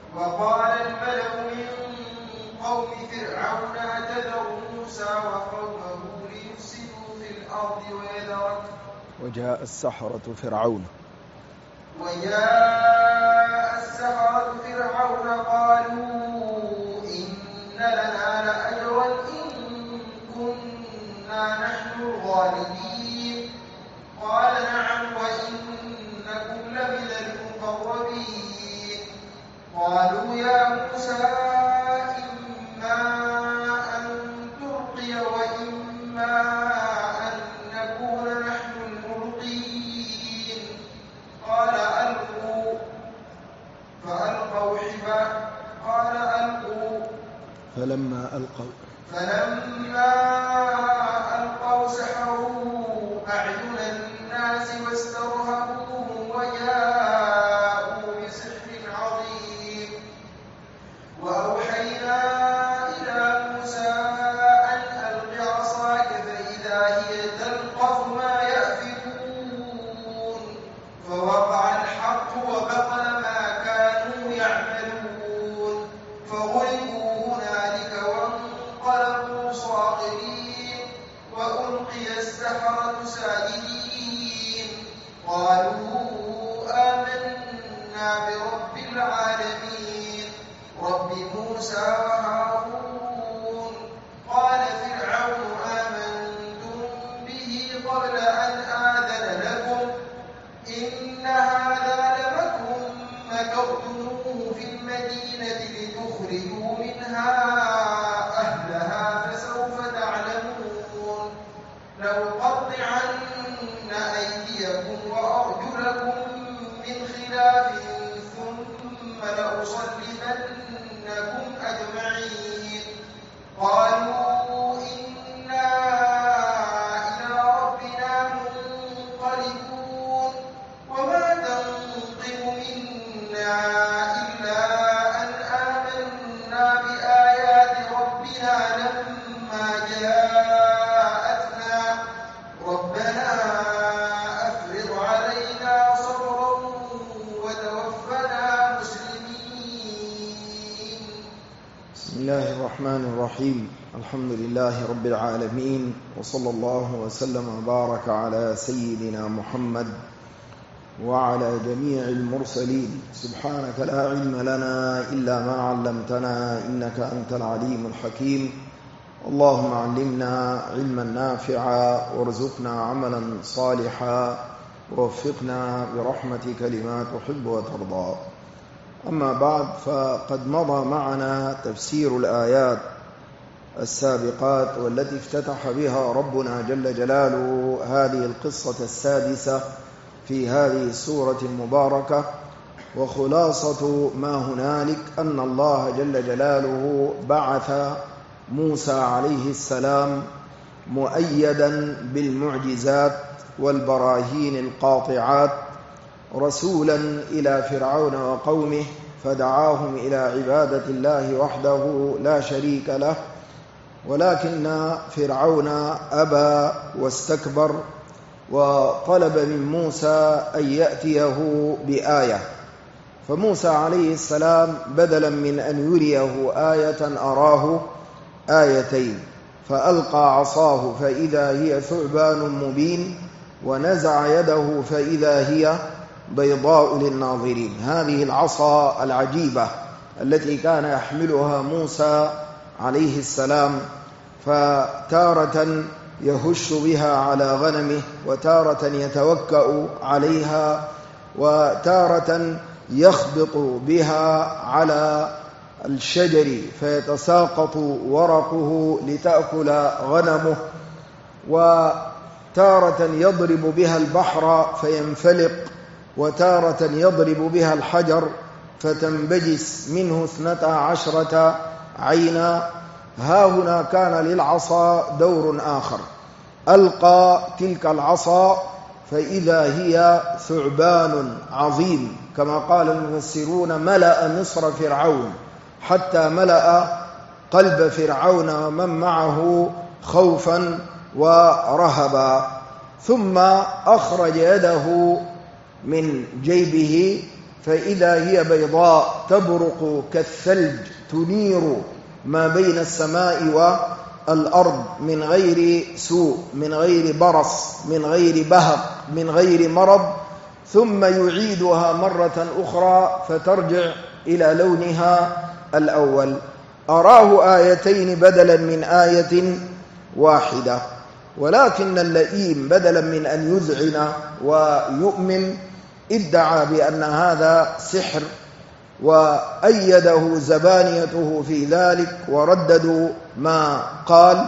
وقال الملأ من قوم فرعون أتذر موسى وقومه ليفسدوا في الأرض ويذرك. وجاء السحرة فرعون قالوا إن لنا لأجرا إن كنا نحن الغالبين. قال نعم وإنكم لمن المقربين. قالوا يا موسى إما أن تلقي وإما أن نكون نحن الملقين. قال ألقوا. فألقوا قال ألقوا. فلما ألقوا سحروا أعين الناس واسترهبوهم وجاءوا بسحر عظيم. وأوحينا إلى موسى أن ألق عصاك فإذا هي تلقف ما يأفكون. فوقع الحق وبطل ما كانوا يعملون. فغلبوا هنالك وانقلبوا صاغرين وألقي السحرة ساجدين. قالوا آمنا برب العالمين رب موسى وهارون. قال فرعون آمنتم به قبل أن آذن لكم إن هذا لمكر مكرتموه في المدينة لتخرجوا منها أهلها فسوف تعلمون. لأقطعن أيديكم وأرجلكم من خلاف ثم لأصلبنكم أجمعين. قالوا إنا إلى ربنا منقلبون. وما تنقم منا إلا أن آمنا بآيات ربنا لما جاءتنا. ربنا أفرغ علينا صبرا وتوفنا مسلمين. بسم الله الرحمن الرحيم. الحمد لله رب العالمين، وصلى الله وسلم وبارك على سيدنا محمد وعلى جميع المرسلين. سبحانك لا علم لنا إلا ما علمتنا إنك أنت العليم الحكيم. اللهم علمنا علما نافعا وارزقنا عملا صالحا ووفقنا برحمتك لما تحب وترضى. أما بعد، فقد مضى معنا تفسير الآيات السابقات والتي افتتح بها ربنا جل جلاله هذه القصة السادسة في هذه السورة المباركة. وخلاصة ما هنالك أن الله جل جلاله بعث موسى عليه السلام مؤيدا بالمعجزات والبراهين القاطعات رسولا إلى فرعون وقومه، فدعاهم إلى عبادة الله وحده لا شريك له. ولكن فرعون أبى واستكبر وطلب من موسى أن يأتيه بآية. فموسى عليه السلام بدلا من أن يريه آية أراه آيتين، فألقى عصاه فإذا هي ثعبان مبين، ونزع يده فإذا هي بيضاء للناظرين. هذه العصا العجيبة التي كان يحملها موسى عليه السلام، فتارة يهش بها على غنمه، وتارة يتوكأ عليها، وتارة يخبط بها على الشجر فيتساقط ورقه لتأكل غنمه، وتارة يضرب بها البحر فينفلق، وتارة يضرب بها الحجر فتنبجس منه 12 عينا. ها هنا كان للعصا دور آخر. ألقى تلك العصا فإذا هي ثعبان عظيم، كما قال المفسرون ملأ مصر فرعون، حتى ملأ قلب فرعون ومن معه خوفا ورهبا. ثم أخرج يده من جيبه فإذا هي بيضاء تبرق كالثلج تنير ما بين السماء والأرض من غير سوء، من غير برص، من غير بهق، من غير مرض، ثم يعيدها مرة أخرى فترجع إلى لونها الأول. أراه آيتين بدلا من آية واحدة. ولكن اللئيم بدلا من أن يذعن ويؤمن ادعى بأن هذا سحر، وأيده زبانيته في ذلك ورددوا ما قال،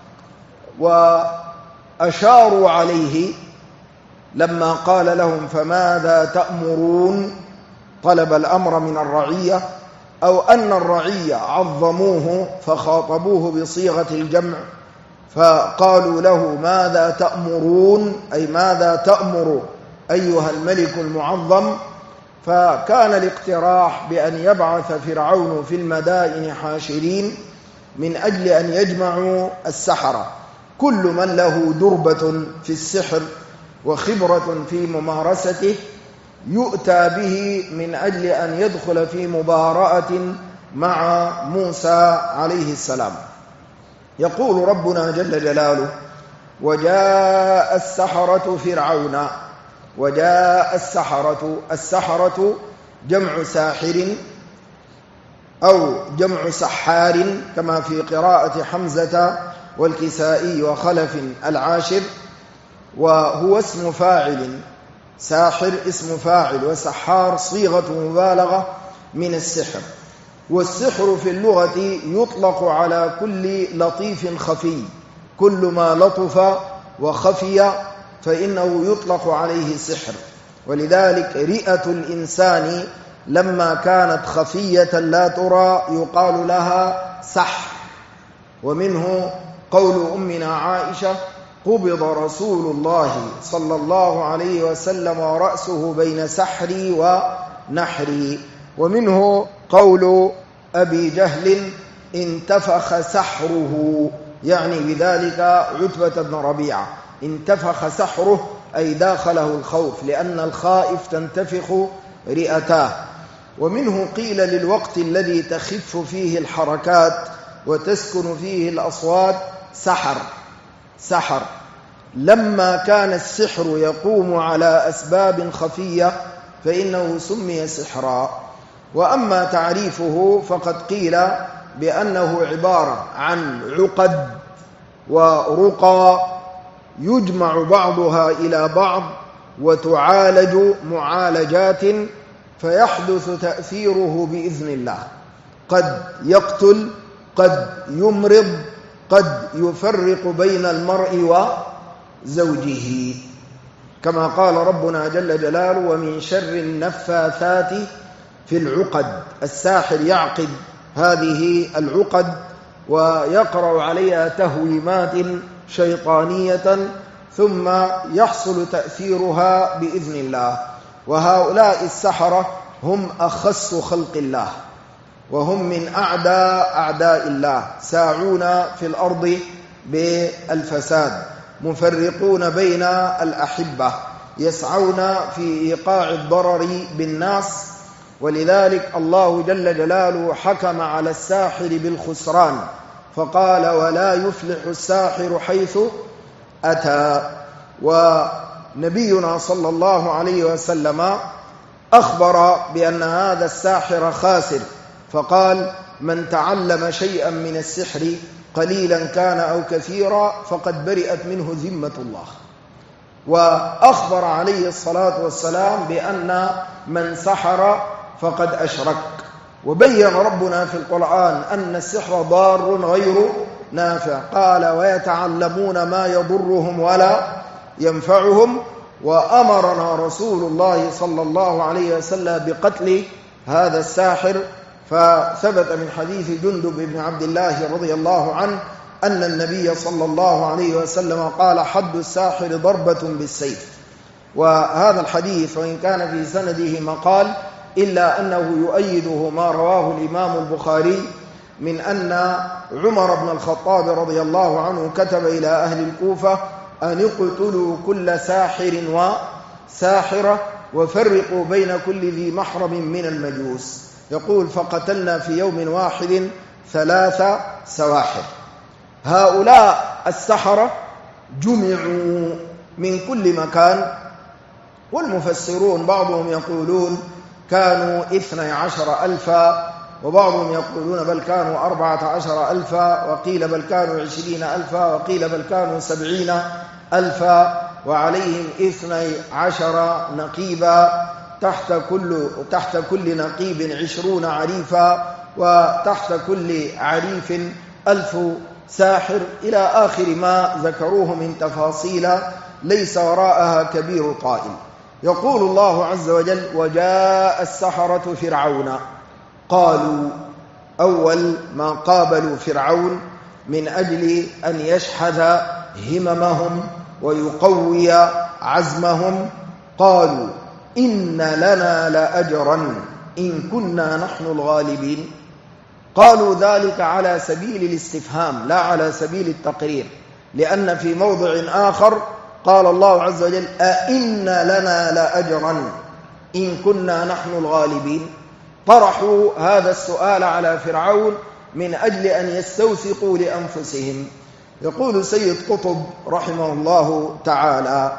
وأشاروا عليه لما قال لهم فماذا تأمرون، طلب الأمر من الرعية، أو أن الرعية عظموه فخاطبوه بصيغة الجمع فقالوا له ماذا تأمرون، أي ماذا تأمر أيها الملك المعظم. فكان الاقتراح بأن يبعث فرعون في المدائن حاشرين من أجل أن يجمعوا السحرة، كل من له دربة في السحر وخبرة في ممارسته يؤتى به من أجل أن يدخل في مبارأة مع موسى عليه السلام. يقول ربنا جل جلاله وجاء السحرة فرعون. وجاء السحرة جمع ساحر أو جمع سحار كما في قراءة حمزة والكسائي وخلف العاشر، وهو اسم فاعل، ساحر اسم فاعل، وسحار صيغة مبالغة من السحر. والسحر في اللغة يطلق على كل لطيف خفي، كل ما لطف وخفي فإنه يطلق عليه سحر. ولذلك رئة الإنسان لما كانت خفية لا ترى يقال لها سحر. ومنه قول أمنا عائشة قبض رسول الله صلى الله عليه وسلم ورأسه بين سحري ونحري. ومنه قول أبي جهل انتفخ سحره، يعني بذلك عتبة بن ربيعة، انتفخ سحره أي داخله الخوف، لأن الخائف تنتفخ رئتاه. ومنه قيل للوقت الذي تخف فيه الحركات وتسكن فيه الأصوات سحر. لما كان السحر يقوم على أسباب خفية فإنه سمي سحرا. وأما تعريفه فقد قيل بأنه عبارة عن عقد ورقى يجمع بعضها إلى بعض وتعالج معالجات فيحدث تأثيره بإذن الله، قد يقتل، قد يمرض، قد يفرق بين المرء وزوجه، كما قال ربنا جل جلاله ومن شر النفاثات في العقد. الساحر يعقد هذه العقد ويقرأ عليها تهويمات شيطانية ثم يحصل تأثيرها بإذن الله. وهؤلاء السحرة هم أخص خلق الله، وهم من أعداء الله، ساعون في الأرض بالفساد، مفرقون بين الأحبة، يسعون في إيقاع الضرر بالناس. ولذلك الله جل جلاله حكم على الساحر بالخسران فقال ولا يفلح الساحر حيث أتى. ونبينا صلى الله عليه وسلم أخبر بأن هذا الساحر خاسر، فقال من تعلم شيئا من السحر قليلا كان أو كثيرا فقد برئت منه ذمة الله. وأخبر عليه الصلاة والسلام بأن من سحر فقد أشرك. وبين ربنا في القرآن أن السحر ضار غير نافع، قال ويتعلمون ما يضرهم ولا ينفعهم. وأمرنا رسول الله صلى الله عليه وسلم بقتل هذا الساحر، فثبت من حديث جندب بن عبد الله رضي الله عنه أن النبي صلى الله عليه وسلم قال حد الساحر ضربة بالسيف. وهذا الحديث وإن كان في سنده مقال إلا أنه يؤيده ما رواه الإمام البخاري من أن عمر بن الخطاب رضي الله عنه كتب إلى أهل الكوفة أن اقتلوا كل ساحر وساحرة وفرقوا بين كل ذي محرم من المجوس. يقول فقتلنا في يوم واحد 3 سواحر. هؤلاء السحرة جمعوا من كل مكان، والمفسرون بعضهم يقولون كانوا 12,000، وبعضهم يقولون بل كانوا 14,000، وقيل بل كانوا 20,000، وقيل بل كانوا 70,000، وعليهم 12 نقيبا، تحت كل نقيب 20 عريفا، وتحت كل عريف 1000 ساحر، إلى آخر ما ذكروه من تفاصيل ليس وراءها كبير طائل. يقول الله عز وجل وجاء السحرة فرعون. قالوا أول ما قابلوا فرعون من أجل أن يشحذ هممهم ويقوي عزمهم، قالوا إن لنا لأجرا إن كنا نحن الغالبين. قالوا ذلك على سبيل الاستفهام لا على سبيل التقرير، لأن في موضع آخر قال الله عز وجل أئن لنا لأجرا إن كنا نحن الغالبين. طرحوا هذا السؤال على فرعون من أجل أن يستوثقوا لأنفسهم. يقول سيد قطب رحمه الله تعالى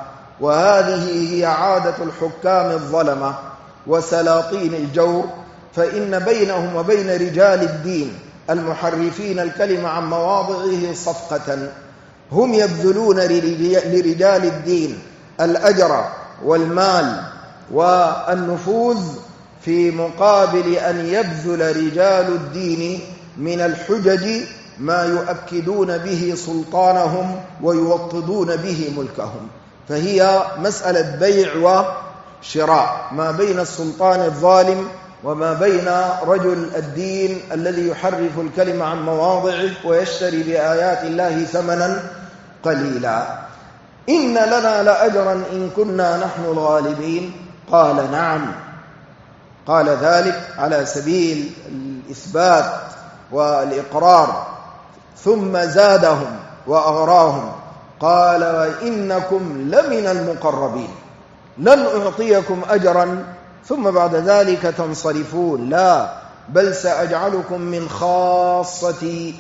وهذه هي عادة الحكام الظلمة وسلاطين الجور، فإن بينهم وبين رجال الدين المحرفين الكلمة عن مواضعه صفقة، هم يبذلون لرجال الدين الأجر والمال والنفوذ في مقابل أن يبذل رجال الدين من الحجج ما يؤكدون به سلطانهم ويوطدون به ملكهم. فهي مسألة بيع وشراء ما بين السلطان الظالم وما بين رجل الدين الذي يحرف الكلمة عن مواضعه ويشتري بآيات الله ثمنا قليلا. إن لنا لأجرا إن كنا نحن الغالبين. قال نعم. قال ذلك على سبيل الإثبات والإقرار، ثم زادهم وأغراهم قال وإنكم لمن المقربين، لن أعطيكم أجرا ثم بعد ذلك تنصرفون، لا بل سأجعلكم من خاصتي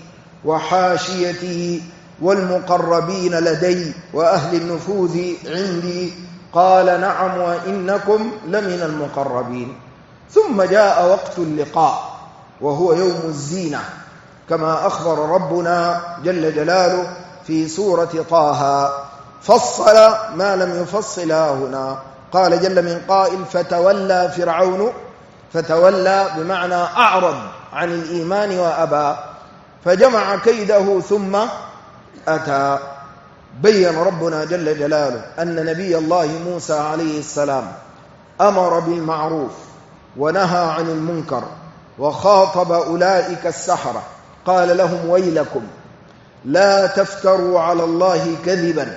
وحاشيتي والمقربين لدي وأهل النفوذ عندي. قال نعم وإنكم لمن المقربين. ثم جاء وقت اللقاء وهو يوم الزينة كما أخبر ربنا جل جلاله في سورة طه، فصل ما لم يفصل هنا. قال جل من قائل فتولى فرعون، فتولى بمعنى أعرض عن الإيمان وأبى، فجمع كيده ثم أتى. بين ربنا جل جلاله أن نبي الله موسى عليه السلام أمر بالمعروف ونهى عن المنكر وخاطب أولئك السحرة، قال لهم ويلكم لا تفتروا على الله كذبا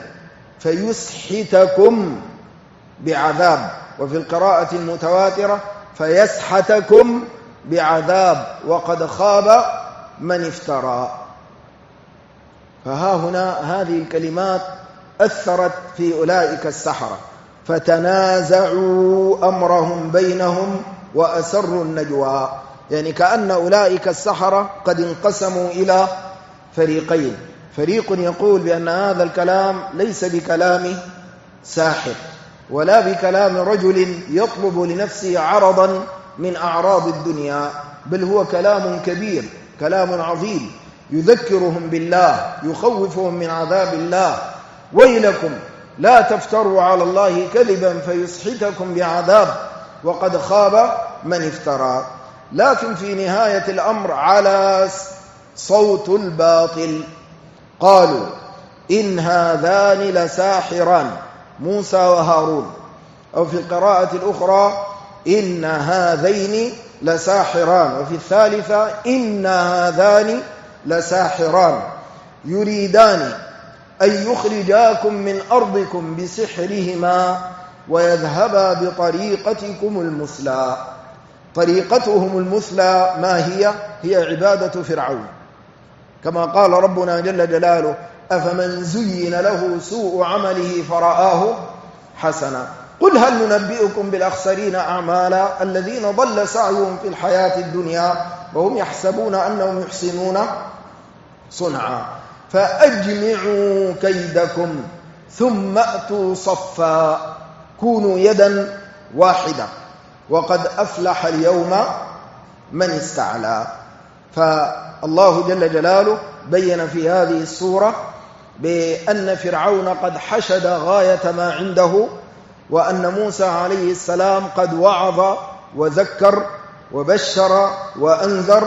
فيسحتكم بعذاب، وفي القراءة المتواترة فيسحتكم بعذاب وقد خاب من افترى. فها هنا هذه الكلمات أثرت في أولئك السحرة، فتنازعوا أمرهم بينهم وأسروا النجوى، يعني كأن أولئك السحرة قد انقسموا إلى فريقين، فريق يقول بأن هذا الكلام ليس بكلام ساحر ولا بكلام رجل يطلب لنفسه عرضا من أعراض الدنيا، بل هو كلام كبير، كلام عظيم يذكرهم بالله، يخوفهم من عذاب الله. ويلكم لا تفتروا على الله كذبا فيسحتكم بعذاب وقد خاب من افترى. لكن في نهاية الأمر على صوت الباطل قالوا إن هذان لساحران، موسى وهارون، أو في القراءة الأخرى إن هذين لساحران، وفي الثالثة إن هذان لساحران يريدان أن يخرجاكم من أرضكم بسحرهما ويذهبا بطريقتكم المثلى. طريقتهم المثلى ما هي؟ هي عبادة فرعون، كما قال ربنا جل جلاله أفمن زين له سوء عمله فرآه حسنا. قل هل ننبئكم بالأخسرين أعمالا الذين ضل سعيهم في الحياة الدنيا وهم يحسبون أنهم يحسنون صنعا فأجمعوا كيدكم ثم أتوا صفا كونوا يدا واحدة وقد أفلح اليوم من استعلى. فالله جل جلاله بين في هذه السورة بأن فرعون قد حشد غاية ما عنده، وأن موسى عليه السلام قد وعظ وذكر وبشر وأنذر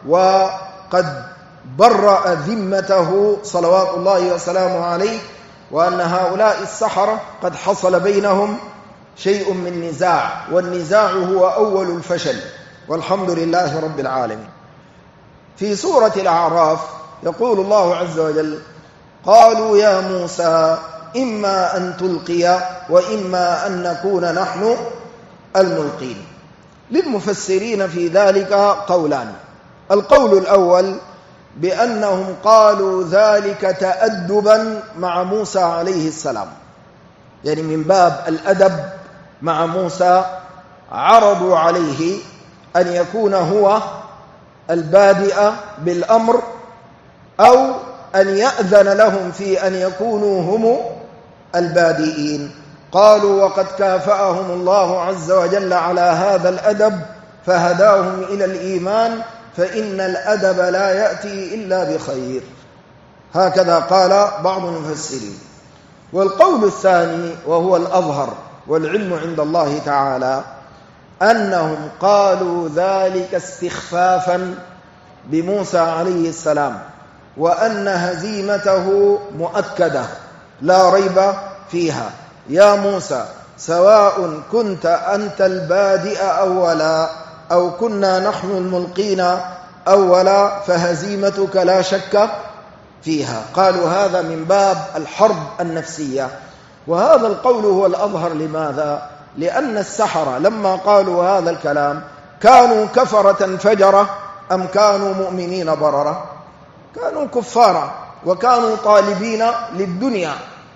وقد برأ ذمته صلوات الله وسلامه عليه، وأن هؤلاء السحرة قد حصل بينهم شيء من نزاع، والنزاع هو أول الفشل، والحمد لله رب العالمين. في سورة الأعراف يقول الله عز وجل: قالوا يا موسى إما أن تلقي وإما أن نكون نحن الملقين. للمفسرين في ذلك قولان. القول الأول بأنهم قالوا ذلك تأدبا مع موسى عليه السلام، يعني من باب الأدب مع موسى عرضوا عليه أن يكون هو البادئ بالأمر أو أن يأذن لهم في أن يكونوا هم البادئين. قالوا وقد كافأهم الله عز وجل على هذا الأدب فهداهم إلى الإيمان، فإن الأدب لا يأتي إلا بخير. هكذا قال بعض المفسرين. والقول الثاني وهو الأظهر والعلم عند الله تعالى أنهم قالوا ذلك استخفافا بموسى عليه السلام، وأن هزيمته مؤكدة لا ريب فيها. يا موسى سواء كنت أنت البادئ أولا أو كنا نحن الملقين أولا فهزيمتك لا شك فيها. قالوا هذا من باب الحرب النفسية، وهذا القول هو الأظهر. لماذا؟ لأن السحرة لما قالوا هذا الكلام كانوا كفرة فجرة أم كانوا مؤمنين بررة؟ كانوا كفارا، وكانوا طالبين للدنيا،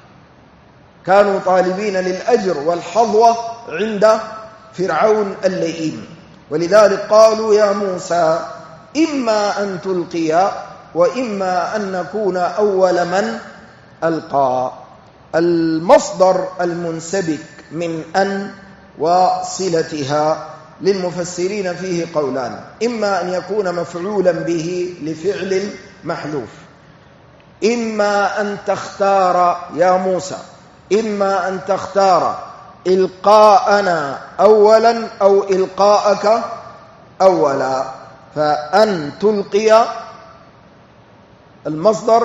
كانوا طالبين للأجر والحظوة عند فرعون اللئيم. ولذلك قالوا يا موسى إما أن تلقي وإما أن نكون أول من ألقى. المصدر المنسبك من أن وصلتها للمفسرين فيه قولان: إما أن يكون مفعولا به لفعل محذوف، إما أن تختار يا موسى، إما أن تختار إلقاءنا أولا أو إلقاءك أولا. فأن تلقي المصدر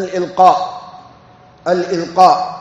الإلقاء،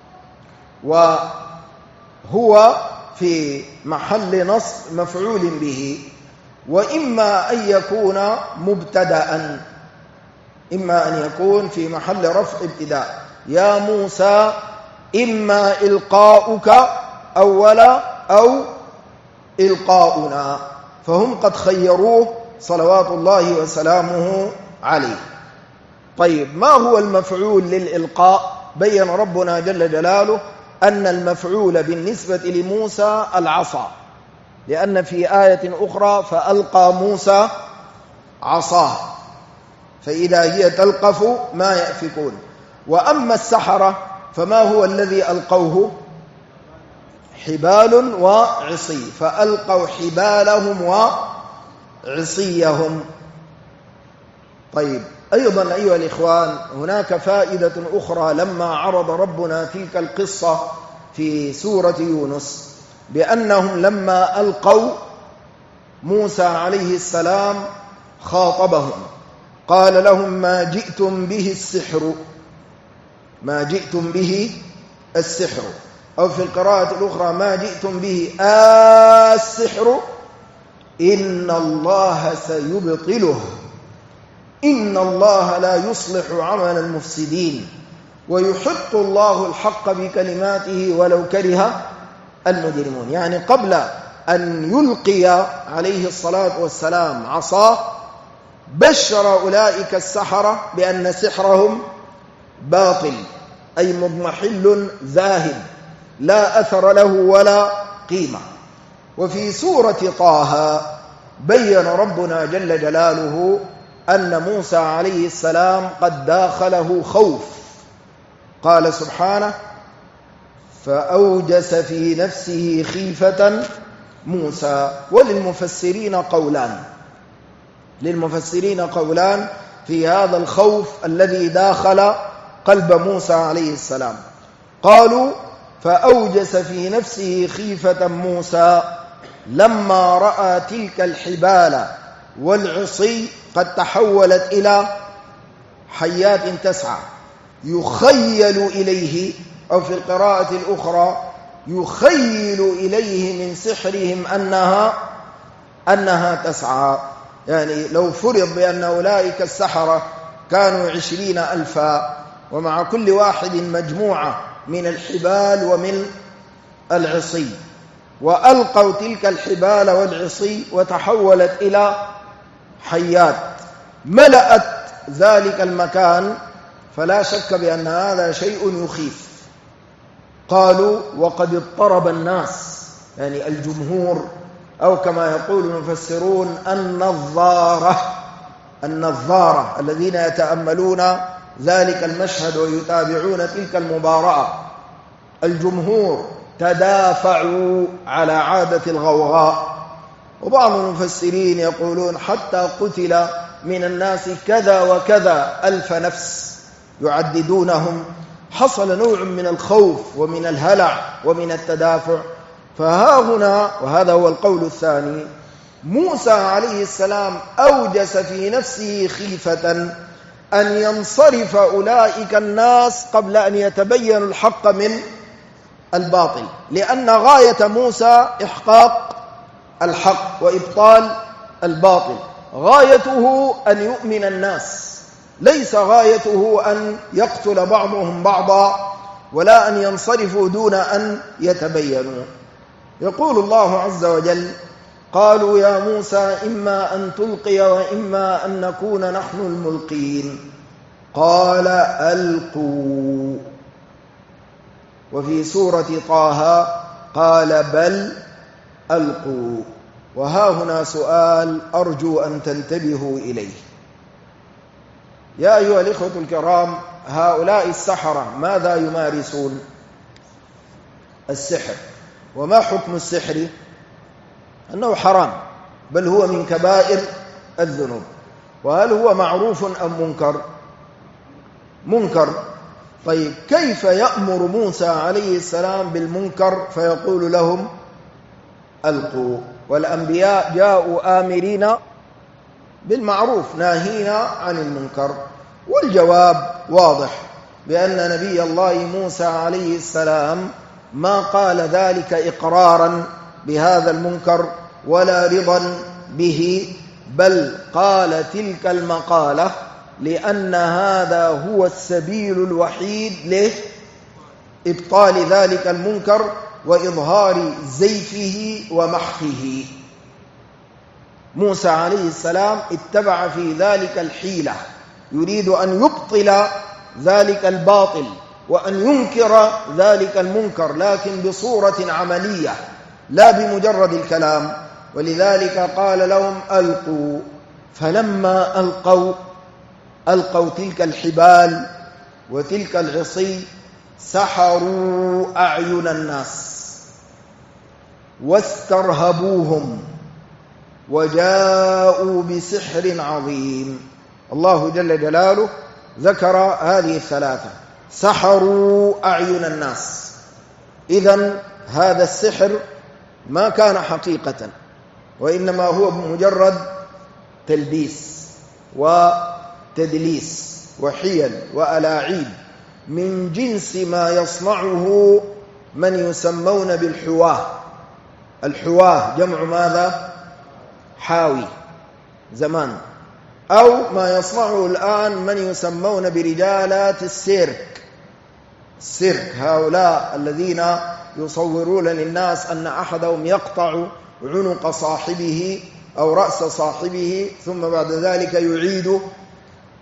وهو في محل نصب مفعول به. وإما أن يكون مبتدأ، إما أن يكون في محل رفع ابتداء. يا موسى إما إلقاؤك أولا أو إلقاؤنا، فهم قد خيروه صلوات الله وسلامه عليه. طيب، ما هو المفعول للإلقاء؟ بين ربنا جل جلاله أن المفعول بالنسبة لموسى العصا، لأن في آية أخرى فألقى موسى عصاه فإذا هي تلقف ما يأفكون. وأما السحرة فما هو الذي ألقوه؟ حبال وعصي، فألقوا حبالهم وعصيهم. طيب، أيضا أيها الإخوان هناك فائدة أخرى لما عرض ربنا تلك القصة في سورة يونس، بأنهم لما ألقوا موسى عليه السلام خاطبهم قال لهم ما جئتم به السحر، ما جئتم به السحر، أو في القراءة الأخرى ما جئتم به السحر إن الله سيبطله إن الله لا يصلح عمل المفسدين ويحق الله الحق بكلماته ولو كره المجرمون. يعني قبل أن يلقي عليه الصلاة والسلام عصاه بشر أولئك السحرة بأن سحرهم باطل، أي مضمحل ذاهب، لا أثر له ولا قيمة. وفي سورة طه بين ربنا جل جلاله أن موسى عليه السلام قد داخله خوف. قال سبحانه: فأوجس في نفسه خيفة موسى. وللمفسرين قولان في هذا الخوف الذي داخل قلب موسى عليه السلام. قالوا: فأوجس في نفسه خيفة موسى لما رأى تلك الحبال والعصي قد تحولت إلى حيات تسعى، يخيل إليه، أو في القراءة الأخرى يخيل إليه من سحرهم أنها تسعى. يعني لو فرض بأن أولئك السحرة كانوا 20,000 ومع كل واحد مجموعة من الحبال ومن العصي، وألقوا تلك الحبال والعصي وتحولت إلى حيات ملأت ذلك المكان، فلا شك بأن هذا شيء يخيف. قالوا: وقد اضطرب الناس، يعني الجمهور، أو كما يقول المفسرون النظارة الذين يتأملون ذلك المشهد ويتابعون تلك المباراة، الجمهور تدافعوا على عادة الغوغاء. وبعض المفسرين يقولون حتى قتل من الناس كذا وكذا 1000 نفس يعددونهم. حصل نوع من الخوف ومن الهلع ومن التدافع. فها هنا، وهذا هو القول الثاني، موسى عليه السلام أوجس في نفسه خيفة أن ينصرف أولئك الناس قبل أن يتبين الحق من الباطل، لأن غاية موسى إحقاق الحق وإبطال الباطل. غايته أن يؤمن الناس، ليس غايته أن يقتل بعضهم بعضا ولا أن ينصرفوا دون أن يتبينوا. يقول الله عز وجل: قالوا يا موسى إما أن تلقي وإما أن نكون نحن الملقين. قال: ألقوا. وفي سورة طه قال: بل ألقوا. وها هنا سؤال أرجو أن تنتبهوا إليه. يا أيها الإخوة الكرام، هؤلاء السحرة ماذا يمارسون؟ السحر. وما حكم السحر؟ أنه حرام، بل هو من كبائر الذنوب. وهل هو معروف أم منكر؟ منكر. طيب، كيف يأمر موسى عليه السلام بالمنكر فيقول لهم ألقوا، والأنبياء جاءوا آمرين بالمعروف ناهين عن المنكر؟ والجواب واضح، بأن نبي الله موسى عليه السلام ما قال ذلك إقرارا بهذا المنكر ولا رضا به، بل قال تلك المقالة لأن هذا هو السبيل الوحيد لإبطال ذلك المنكر وإظهار زيفه ومحقه. موسى عليه السلام اتبع في ذلك الحيلة، يريد أن يبطل ذلك الباطل وأن ينكر ذلك المنكر، لكن بصورة عملية لا بمجرد الكلام. ولذلك قال لهم ألقوا. فلما ألقوا تلك الحبال وتلك العصي سحروا أعين الناس واسترهبوهم وجاءوا بسحر عظيم. الله جل جلاله ذكر هذه الثلاثة: سحروا أعين الناس. إذن هذا السحر ما كان حقيقة، وإنما هو مجرد تلبيس وتدليس وحيل وألاعيب من جنس ما يصنعه من يسمون بالحواه. الحواه جمع ماذا؟ حاوي زمان. أو ما يصنعه الآن من يسمون برجالات السيرك. هؤلاء الذين يصورون للناس أن أحدهم يقطع عنق صاحبه أو رأس صاحبه ثم بعد ذلك يعيد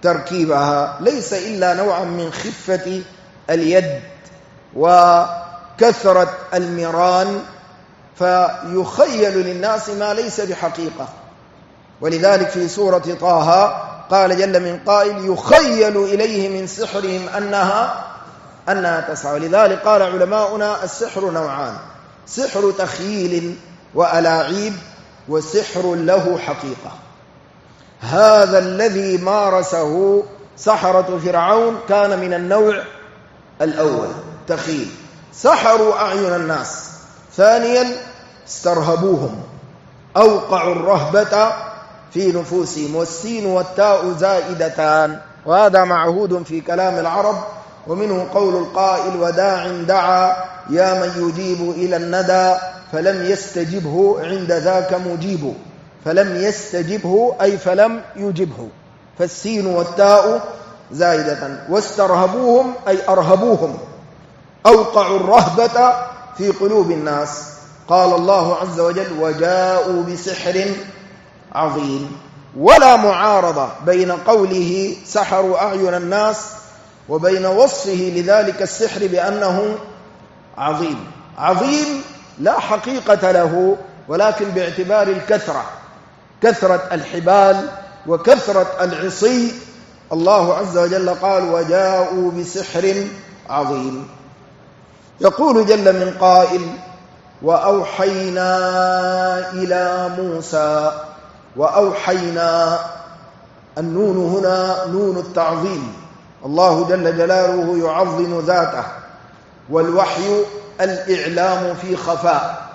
تركيبها. ليس إلا نوعا من خفة اليد كثرة المران فيخيل للناس ما ليس بحقيقة. ولذلك في سورة طه قال جل من قائل يخيل إليه من سحرهم أنها تسعى. ولذلك قال علماؤنا السحر نوعان: سحر تخييل وألاعيب، وسحر له حقيقة. هذا الذي مارسه سحرة فرعون كان من النوع الأول، تخييل، سحروا أعين الناس. ثانيا استرهبوهم، أوقعوا الرهبة في نفوسهم، والسين والتاء زائدتان، وهذا معهود في كلام العرب، ومنه قول القائل وداع دعا يا من يجيب إلى الندى فلم يستجبه عند ذاك مجيب. فلم يستجبه أي فلم يجبه، فالسين والتاء زائدة. واسترهبوهم أي أرهبوهم، أوقعوا الرهبة في قلوب الناس. قال الله عز وجل وجاءوا بسحر عظيم. ولا معارضة بين قوله سحروا أعين الناس وبين وصفه لذلك السحر بأنه عظيم. عظيم لا حقيقة له، ولكن باعتبار الكثرة، كثرة الحبال وكثرة العصي، الله عز وجل قال وجاءوا بسحر عظيم. يقول جل من قائل وأوحينا إلى موسى. وأوحينا، النون هنا نون التعظيم، الله جل جلاله يعظم ذاته، والوحي الإعلام في خفاء.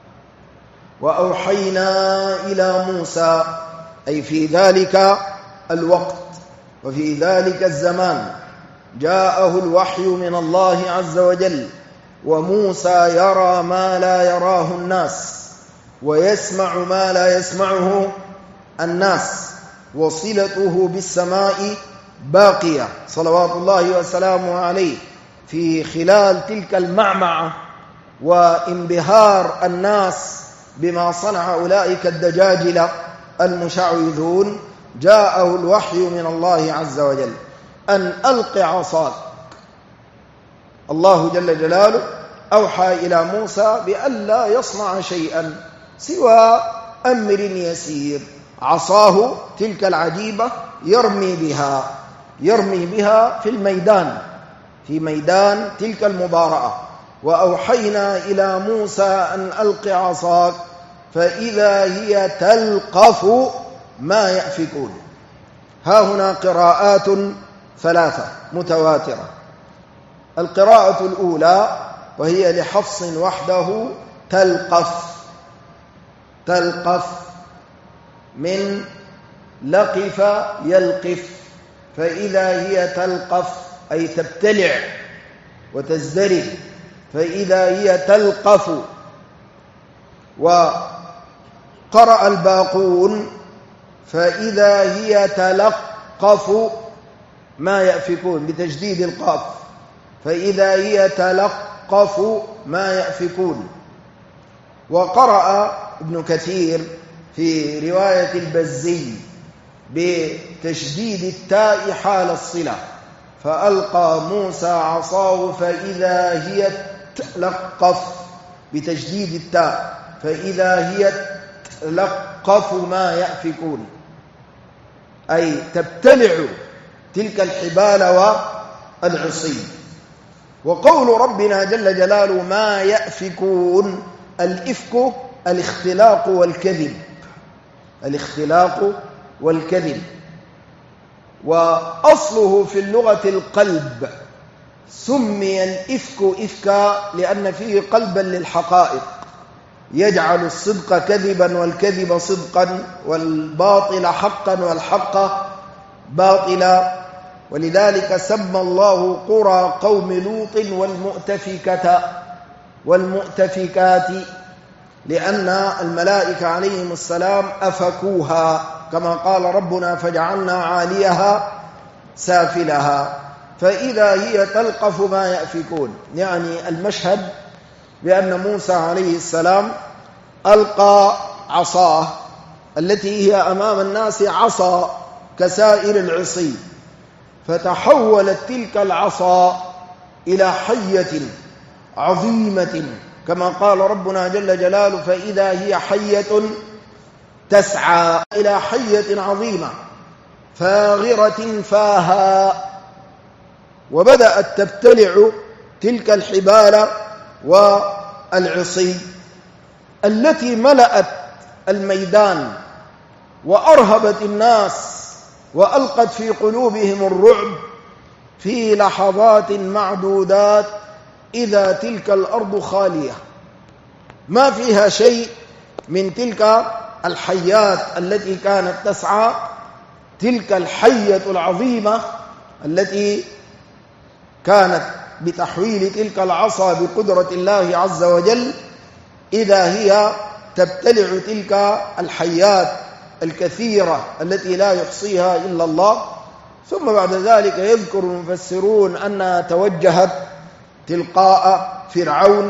وأوحينا إلى موسى أي في ذلك الوقت وفي ذلك الزمان جاءه الوحي من الله عز وجل، وموسى يرى ما لا يراه الناس، ويسمع ما لا يسمعه الناس، وصلته بالسماء باقية صلوات الله وسلامه عليه في خلال تلك المعمعة وانبهار الناس بما صنع أولئك الدجاجلة المشعوذون. جاءه الوحي من الله عز وجل أن ألق عصاك. الله جل جلاله أوحى إلى موسى بأن لا يصنع شيئا سوى أمر يسير، عصاه تلك العجيبة يرمي بها في الميدان، في ميدان تلك المبارأة. وأوحينا إلى موسى أن ألق عصاك فإذا هي تلقف ما يأفكون. ها هنا قراءات ثلاثة متواترة. القراءة الأولى وهي لحفص وحده تلقف من لقف يلقف، فإذا هي تلقف أي تبتلع وتزدرب، فإذا هي تلقف. وقرأ الباقون فإذا هي تلقف ما يأفكون بتجديد القاف، فإذا هي تلقف ما يأفكون. وقرأ ابن كثير في رواية البزي بتشديد التاء حال الصلة، فألقى موسى عصاه فإذا هي تلقف بتجديد التاء، فإذا هي تلقف ما يأفكون، أي تبتلع تلك الحبال والعصي. وقول ربنا جل جلاله ما يأفكون، الإفك الاختلاق والكذب، وأصله في اللغة القلب. سمي الإفك إفكا لأن فيه قلبا للحقائق، يجعل الصدق كذبا والكذب صدقا، والباطل حقا والحق باطلا. ولذلك سمى الله قرى قوم لوط والمؤتفكات، لأن الملائكة عليهم السلام أفكوها، كما قال ربنا فجعلنا عاليها سافلها. فإذا هي تلقف ما يأفكون، يعني المشهد بأن موسى عليه السلام ألقى عصاه التي هي أمام الناس عصا كسائر العصي، فتحولت تلك العصا إلى حية عظيمة كما قال ربنا جل جلاله فإذا هي حية تسعى إلى حية عظيمة فاغرة فاها، وبدأت تبتلع تلك الحبال والعصي التي ملأت الميدان وأرهبت الناس وألقت في قلوبهم الرعب. في لحظات معدودات إذا تلك الأرض خالية ما فيها شيء من تلك الحيات التي كانت تسعى، تلك الحية العظيمة التي كانت بتحويل تلك العصا بقدرة الله عز وجل، إذا هي تبتلع تلك الحيات الكثيرة التي لا يحصيها إلا الله. ثم بعد ذلك يذكر المفسرون أنها توجهت تلقاء فرعون،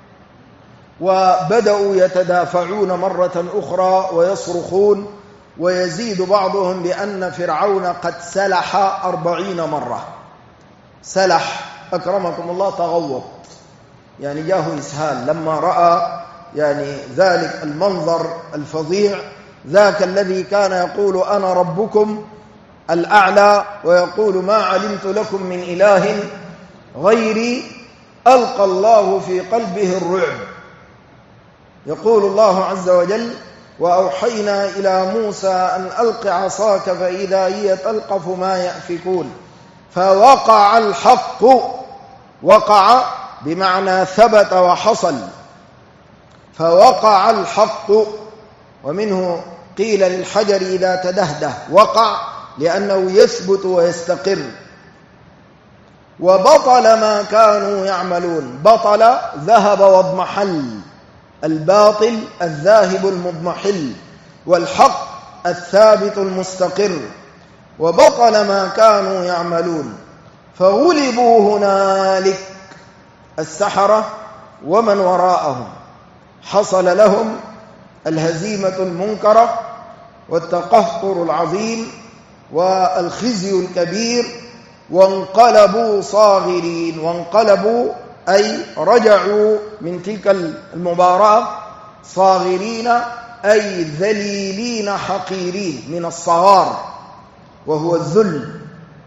وبدأوا يتدافعون مرة أخرى ويصرخون، ويزيد بعضهم بأن فرعون قد سلح 40 مرة. سلح أكرمكم الله تغوط، يعني جاه إسهال لما رأى يعني ذلك المنظر الفظيع، ذاك الذي كان يقول أنا ربكم الأعلى ويقول ما علمت لكم من إله غيري، ألقى الله في قلبه الرعب. يقول الله عز وجل وأوحينا إلى موسى أن ألق عصاك فإذا هي تلقف ما يأفكون فوقع الحق. وقع بمعنى ثبت وحصل، فوقع الحق. ومنه قيل للحجر إذا تدهده وقع لأنه يثبت ويستقر. وبطل ما كانوا يعملون، بطل ذهب واضمحل، الباطل الذاهب المضمحل والحق الثابت المستقر. وبطل ما كانوا يعملون فغلبوا هنالك السحرة ومن وراءهم، حصل لهم الهزيمة المنكرة والتقهقر العظيم والخزي الكبير، وانقلبوا صاغرين. وانقلبوا أي رجعوا من تلك المباراة صاغرين أي ذليلين حقيرين، من الصغار وهو الذل.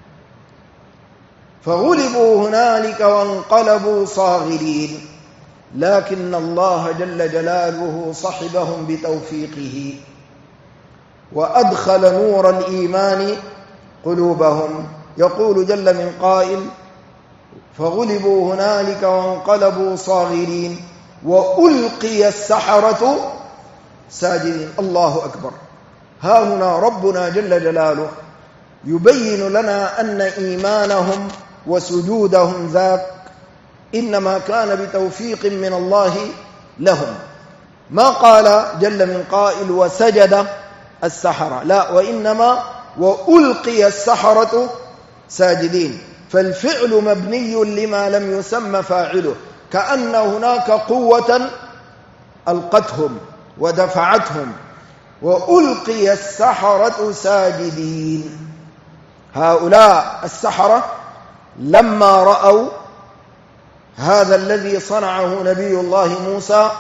فغلبوا هنالك وانقلبوا صاغرين، لكن الله جل جلاله صحبهم بتوفيقه وأدخل نور الإيمان قلوبهم. يقول جل من قائل فغلبوا هنالك وانقلبوا صاغرين وألقي السحرة ساجدين. الله أكبر. ها هنا ربنا جل جلاله يبين لنا أن إيمانهم وسجودهم ذاك إنما كان بتوفيق من الله لهم. ما قال جل من قائل وسجد السحرة، لا، وإنما وألقي السحرة ساجدين، فالفعل مبني لما لم يسمى فاعله، كأن هناك قوة ألقتهم ودفعتهم. وألقي السحرة ساجدين، هؤلاء السحرة لما رأوا هذا الذي صنعه نبي الله موسى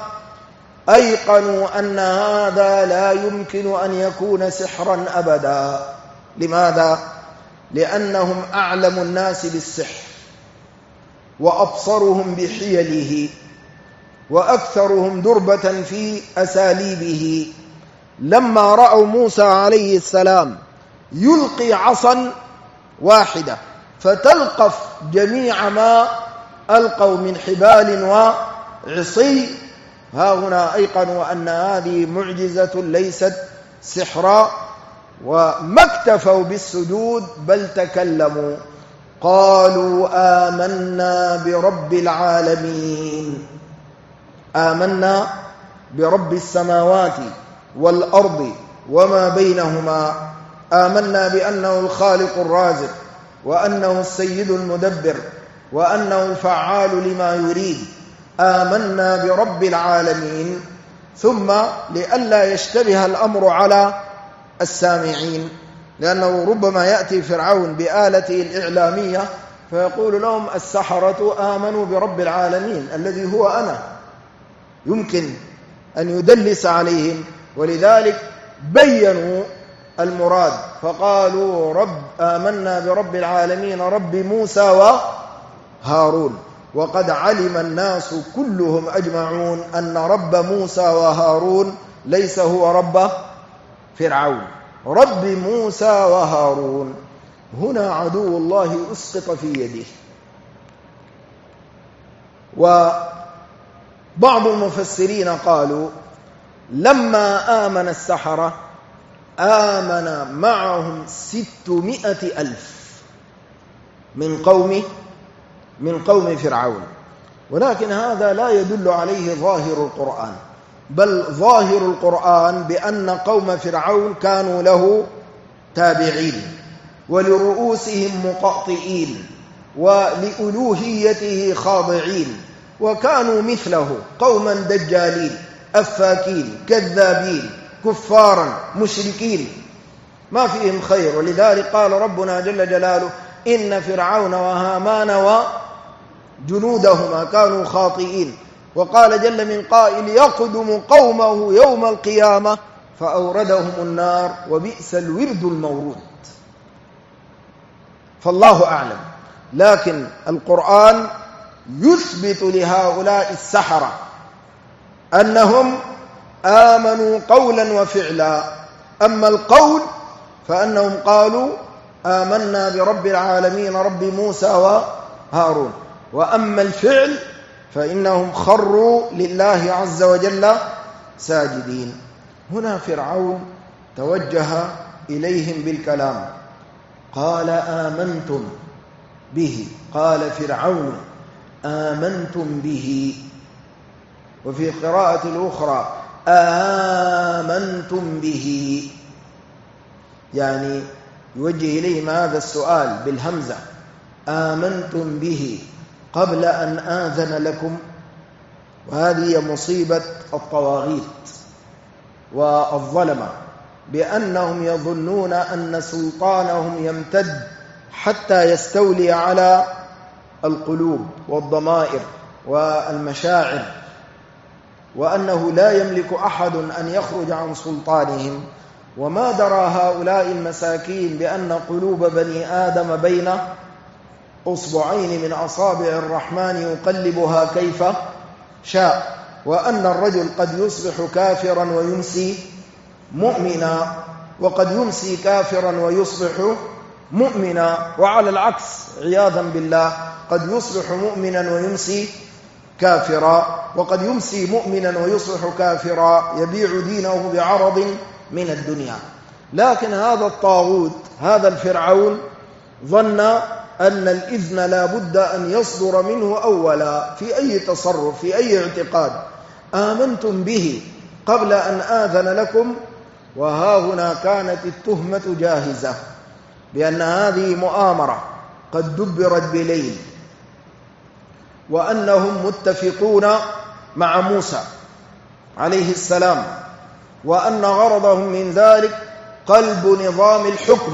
أيقنوا أن هذا لا يمكن أن يكون سحرا أبدا. لماذا؟ لأنهم أعلم الناس بالسحر وأبصرهم بحيله وأكثرهم دربة في أساليبه. لما رأوا موسى عليه السلام يلقي عصا واحدة فتلقف جميع ما ألقوا من حبال وعصي، ها هنا أيقنوا أن هذه معجزة ليست سحرا، وما اكتفوا بالسجود بل تكلموا قالوا آمنا برب العالمين. آمنا برب السماوات والأرض وما بينهما، آمنا بأنه الخالق الرازق وأنه السيد المدبر وأنه فعال لما يريد. آمنا برب العالمين. ثم لئلا يشتبه الأمر على السامعين، لأنه ربما يأتي فرعون بآلته الإعلامية فيقول لهم السحرة آمنوا برب العالمين الذي هو أنا. يمكن أن يدلس عليهم، ولذلك بيّنوا المراد فقالوا آمنا برب العالمين رب موسى وهارون. وقد علم الناس كلهم أجمعون أن رب موسى وهارون ليس هو رب فرعون، رب موسى وهارون. هنا عدو الله أسقط في يده. وبعض المفسرين قالوا لما آمن السحرة آمن معهم 600,000 من قوم فرعون، ولكن هذا لا يدل عليه ظاهر القرآن، بل ظاهر القرآن بأن قوم فرعون كانوا له تابعين ولرؤوسهم مقاطئين ولألوهيته خاضعين، وكانوا مثله قوما دجالين أفاكين كذابين كفارا مشركين ما فيهم خير. ولذلك قال ربنا جل جلاله إن فرعون وهامان وجنودهما كانوا خاطئين. وقال جل من قائل يقدم قومه يوم القيامة فأوردهم النار وبئس الورد المورود. فالله أعلم، لكن القرآن يثبت لهؤلاء السحرة أنهم آمنوا قولا وفعلا. أما القول فأنهم قالوا آمنا برب العالمين رب موسى وهارون، وأما الفعل فإنهم خروا لله عز وجل ساجدين. هنا فرعون توجه إليهم بالكلام، قال آمنتم به، قال فرعون آمنتم به. وفي قراءة الأخرى آمنتم به، يعني يوجه إليهم هذا السؤال بالهمزة آمنتم به قبل أن آذن لكم. وهذه مصيبة الطواغيت والظلمة، بأنهم يظنون أن سلطانهم يمتد حتى يستولي على القلوب والضمائر والمشاعر، وأنه لا يملك أحد أن يخرج عن سلطانهم. وما درى هؤلاء المساكين بأن قلوب بني آدم بين أصبعين من أصابع الرحمن يقلبها كيف شاء، وأن الرجل قد يصبح كافرا ويمسي مؤمنا، وقد يمسي كافرا ويصبح مؤمنا، وعلى العكس عياذا بالله قد يصبح مؤمنا ويمسي كافرا، وقد يمسي مؤمنا ويصبح كافرا يبيع دينه بعرض من الدنيا. لكن هذا الطاغوت هذا الفرعون ظن أن الإذن لا بد أن يصدر منه أولا في أي تصرف في أي اعتقاد. آمنتم به قبل أن آذن لكم. وها هنا كانت التهمة جاهزة بأن هذه مؤامرة قد دبرت بليل، وأنهم متفقون مع موسى عليه السلام، وأن غرضهم من ذلك قلب نظام الحكم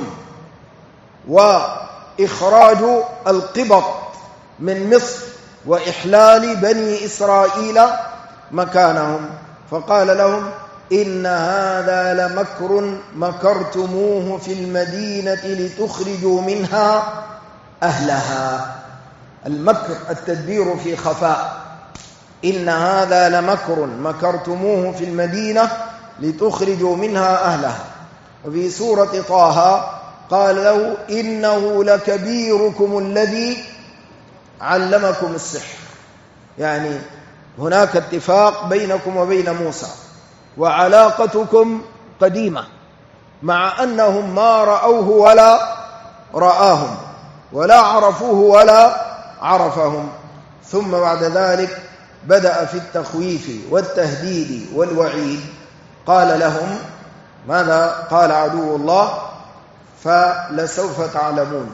وإخراج القبط من مصر وإحلال بني إسرائيل مكانهم. فقال لهم إن هذا لمكر مكرتموه في المدينة لتخرجوا منها أهلها. المكر التدبير في خفاء. إن هذا لمكر مكرتموه في المدينة لتخرجوا منها أهلها. وفي سورة طه قال له إنه لكبيركم الذي علمكم السحر. يعني هناك اتفاق بينكم وبين موسى وعلاقتكم قديمة، مع أنهم ما رأوه ولا رآهم ولا عرفوه ولا عرفهم. ثم بعد ذلك بدأ في التخويف والتهديد والوعيد. قال لهم ماذا قال عدو الله؟ فلسوف تعلمون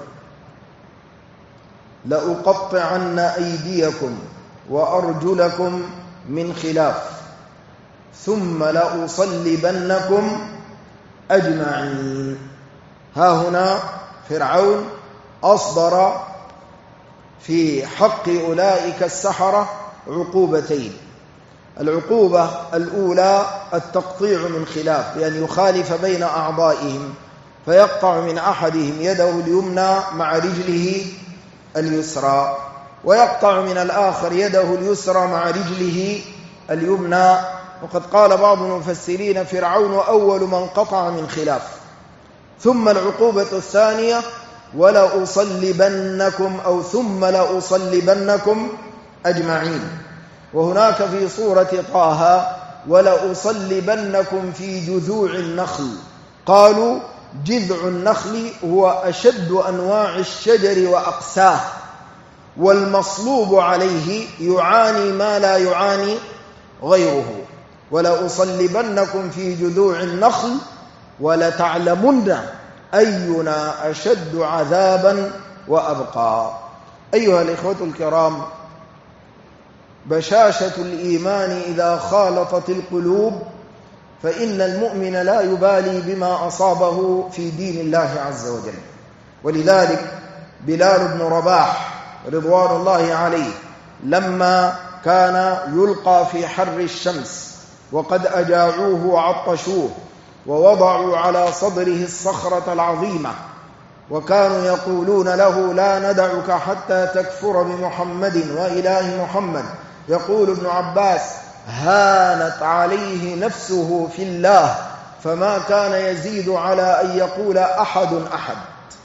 لأقطعن أيديكم وأرجلكم من خلاف ثم لأصلبنكم أجمعين. ها هنا فرعون أصدر في حق أولئك السحرة عقوبتين. العقوبة الأولى التقطيع من خلاف، بأن يخالف بين أعضائهم فيقطع من أحدهم يده اليمنى مع رجله اليسرى، ويقطع من الآخر يده اليسرى مع رجله اليمنى. وقد قال بعض المفسرين فرعون أول من قطع من خلاف. ثم العقوبة الثانية ولأصلبنكم أو ثم لأصلبنكم أجمعين. وهناك في سورة طه ولأصلبنكم في جذوع النخل. قالوا جذع النخل هو أشد أنواع الشجر وأقساه، والمصلوب عليه يعاني ما لا يعاني غيره. ولأصلبنكم في جذوع النخل ولتعلمن أينا أشد عذابا وأبقى. أيها الإخوة الكرام، بشاشة الإيمان إذا خالطت القلوب فإن المؤمن لا يبالي بما أصابه في دين الله عز وجل. ولذلك بلال بن رباح رضوان الله عليه لما كان يلقى في حر الشمس وقد أجاعوه وعطشوه ووضعوا على صدره الصخرة العظيمة، وكانوا يقولون له لا ندعك حتى تكفر بمحمد وإله محمد، يقول ابن عباس هانت عليه نفسه في الله فما كان يزيد على أن يقول أحد أحد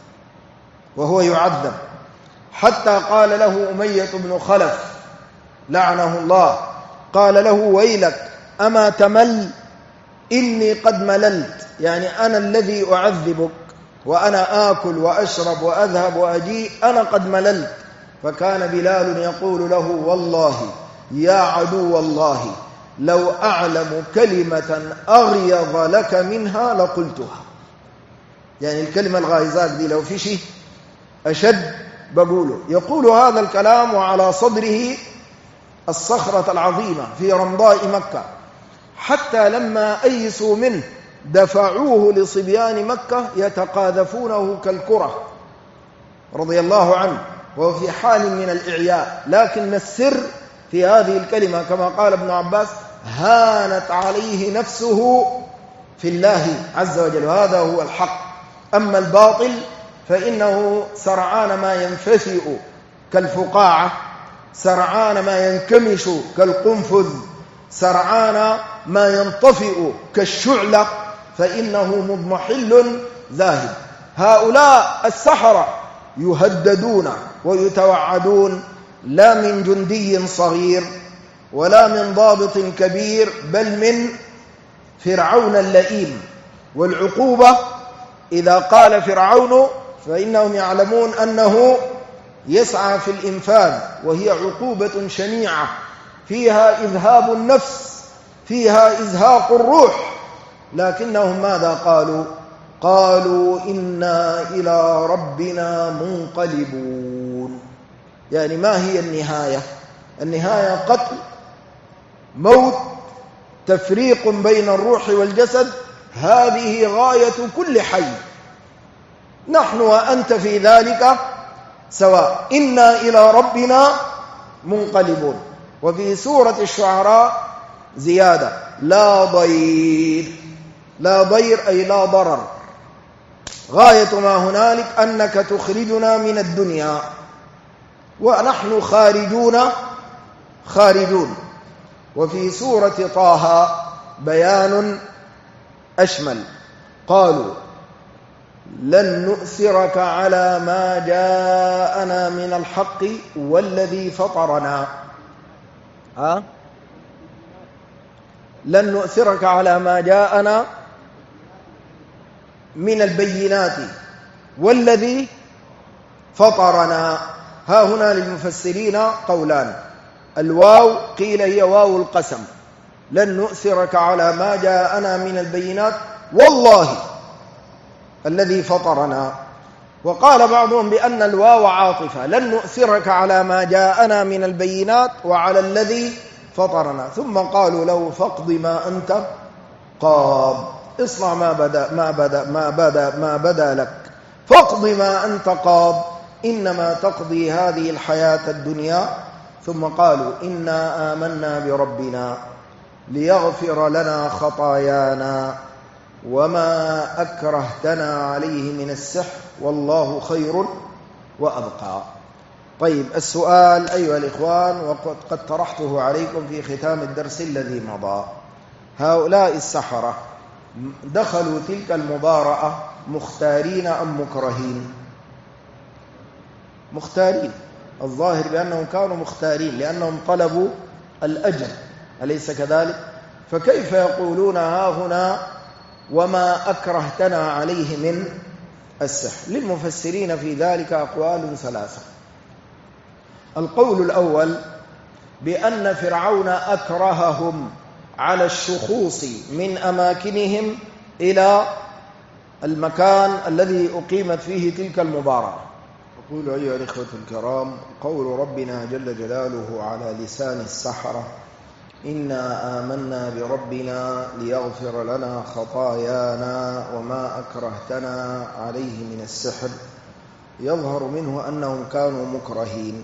وهو يعذب، حتى قال له أمية بن خلف لعنه الله، قال له ويلك أما تمل إني قد مللت، يعني أنا الذي أعذبك وأنا آكل وأشرب وأذهب وأجيء، أنا قد مللت. فكان بلال يقول له والله يا عدو الله لو أعلم كلمة أغيظ لك منها لقلتها، يعني الكلمة الغائزات دي لو في شيء أشد بقوله. يقول هذا الكلام وعلى صدره الصخرة العظيمة في رمضاء مكة، حتى لما أيسوا منه دفعوه لصبيان مكة يتقاذفونه كالكرة رضي الله عنه، وهو في حال من الإعياء. لكن السر في هذه الكلمة كما قال ابن عباس هانت عليه نفسه في الله عز وجل، وهذا هو الحق. أما الباطل فإنه سرعان ما ينفثئ كالفقاعة، سرعان ما ينكمش كالقنفذ، سرعان ما ينطفئ كالشعلة، فإنه مضمحل ذاهب. هؤلاء السحرة يهددون ويتوعدون لا من جندي صغير ولا من ضابط كبير، بل من فرعون اللئيم. والعقوبة إذا قال فرعون فإنهم يعلمون أنه يسعى في الإنفاذ، وهي عقوبة شنيعة فيها إذهاب النفس، فيها إزهاق الروح. لكنهم ماذا قالوا؟ قالوا إنا إلى ربنا منقلبون. يعني ما هي النهاية؟ النهاية قتل، موت، تفريق بين الروح والجسد. هذه غاية كل حي. نحن وأنت في ذلك سواء، إنا إلى ربنا منقلبون. وفي سورة الشعراء زيادة لا ضير، لا ضير أي لا ضرر. غاية ما هنالك أنك تخرجنا من الدنيا ونحن خارجون. وفي سورة طه بيان أشمل، قالوا لن نؤثرك على ما جاءنا من الحق والذي فطرنا. لن نؤثرك على ما جاءنا من البينات والذي فطرنا. ها هنا للمفسرين قولان، الواو قيل هي واو القسم، لن نؤثرك على ما جاءنا من البينات والله الذي فطرنا. وقال بعضهم بأن الواو عاطفة، لن نؤثرك على ما جاءنا من البينات وعلى الذي فطرنا. ثم قالوا له فاقض ما أنت قاض، اصنع ما بدا لك، فاقض ما أنت قاض. إنما تقضي هذه الحياة الدنيا، ثم قالوا إنا آمنا بربنا ليغفر لنا خطايانا وما أكرهتنا عليه من السحر والله خير وأبقى. طيب، السؤال أيها الإخوان، وقد طرحته عليكم في ختام الدرس الذي مضى، هؤلاء السحرة دخلوا تلك المبارأة مختارين أم مكرهين؟ مختارين. الظاهر بأنهم كانوا مختارين لأنهم طلبوا الأجر، أليس كذلك؟ فكيف يقولون ها هنا وما أكرهتنا عليه من السحر؟ للمفسرين في ذلك أقوال ثلاثة. القول الأول بأن فرعون أكرههم على الشخوص من أماكنهم إلى المكان الذي أقيمت فيه تلك المباراة. أقول أيها الإخوة الكرام، قول ربنا جل جلاله على لسان السحرة إنا آمنا بربنا ليغفر لنا خطايانا وما أكرهتنا عليه من السحر، يظهر منه أنهم كانوا مكرهين.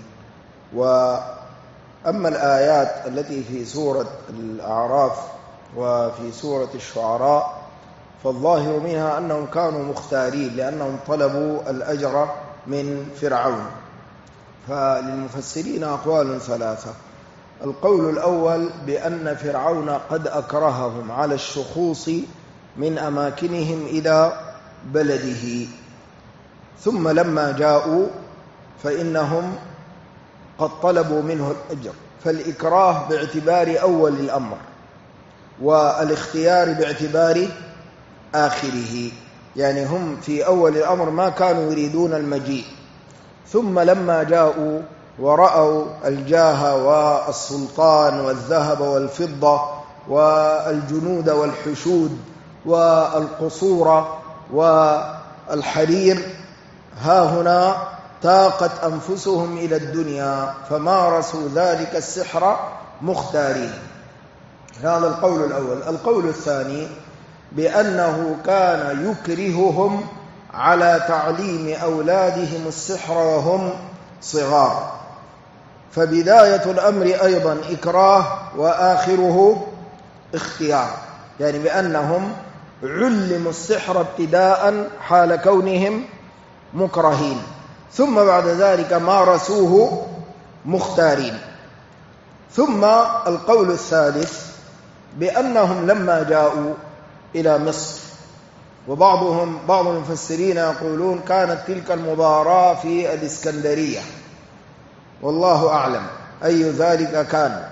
وأما الآيات التي في سورة الأعراف وفي سورة الشعراء فالظاهر منها أنهم كانوا مختارين لأنهم طلبوا الأجر من فرعون. فللمفسرين أقوال ثلاثة. القول الأول بأن فرعون قد أكرههم على الشخوص من أماكنهم إلى بلده، ثم لما جاءوا فإنهم قد طلبوا منه الأجر، فالإكراه باعتبار أول الأمر والاختيار باعتبار آخره. يعني هم في أول الأمر ما كانوا يريدون المجيء، ثم لما جاءوا ورأوا الجاه والسلطان والذهب والفضة والجنود والحشود والقصور والحرير، ها هنا تاقت أنفسهم إلى الدنيا فمارسوا ذلك السحر مختارين. هذا القول الأول. القول الثاني بأنه كان يكرههم على تعليم أولادهم السحر وهم صغار، فبداية الأمر أيضا إكراه وآخره اختيار، يعني بأنهم علموا السحر ابتداء حال كونهم مكرهين، ثم بعد ذلك مارسوه مختارين. ثم القول الثالث بأنهم لما جاءوا إلى مصر، بعض المفسرين يقولون كانت تلك المباراة في الإسكندرية، والله أعلم أي ذلك كان.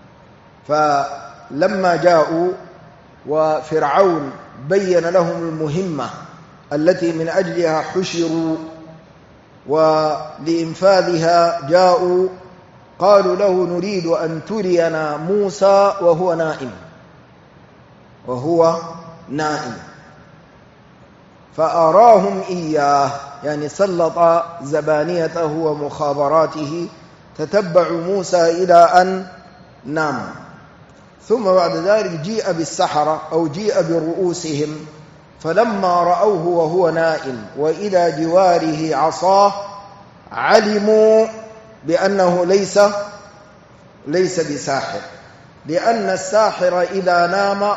فلما جاءوا وفرعون بين لهم المهمة التي من أجلها حشروا ولإنفاذها جاءوا، قالوا له نريد أن ترينا موسى وهو نائم فأراهم إياه، يعني سلط زبانيته ومخابراته تتبعوا موسى إلى أن نام. ثم بعد ذلك جيء بالسحرة أو جيء برؤوسهم، فلما رأوه وهو نائم وإلى جواره عصاه علموا بأنه ليس بساحر، لأن الساحر إذا نام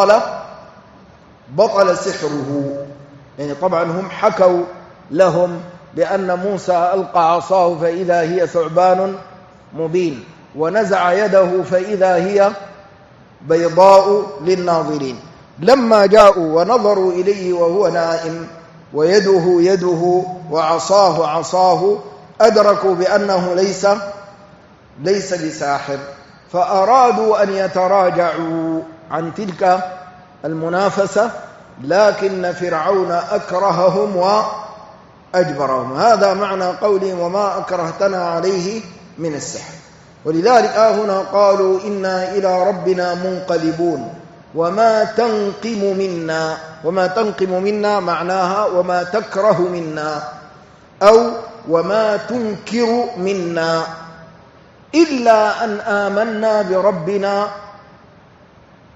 بطل سحره. يعني طبعا هم حكوا لهم بأن موسى ألقى عصاه فإذا هي ثعبان مبين، ونزع يده فإذا هي بيضاء للناظرين. لما جاءوا ونظروا إليه وهو نائم ويده يده وعصاه أدركوا بأنه ليس بساحر، فأرادوا أن يتراجعوا عن تلك المنافسة، لكن فرعون أكرههم وأجبرهم. هذا معنى قولهم وما أكرهتنا عليه من السحر. ولذلك هنا قالوا إنا إلى ربنا منقلبون وما تنقم منا معناها وما تكره منا أو وما تنكر منا إلا أن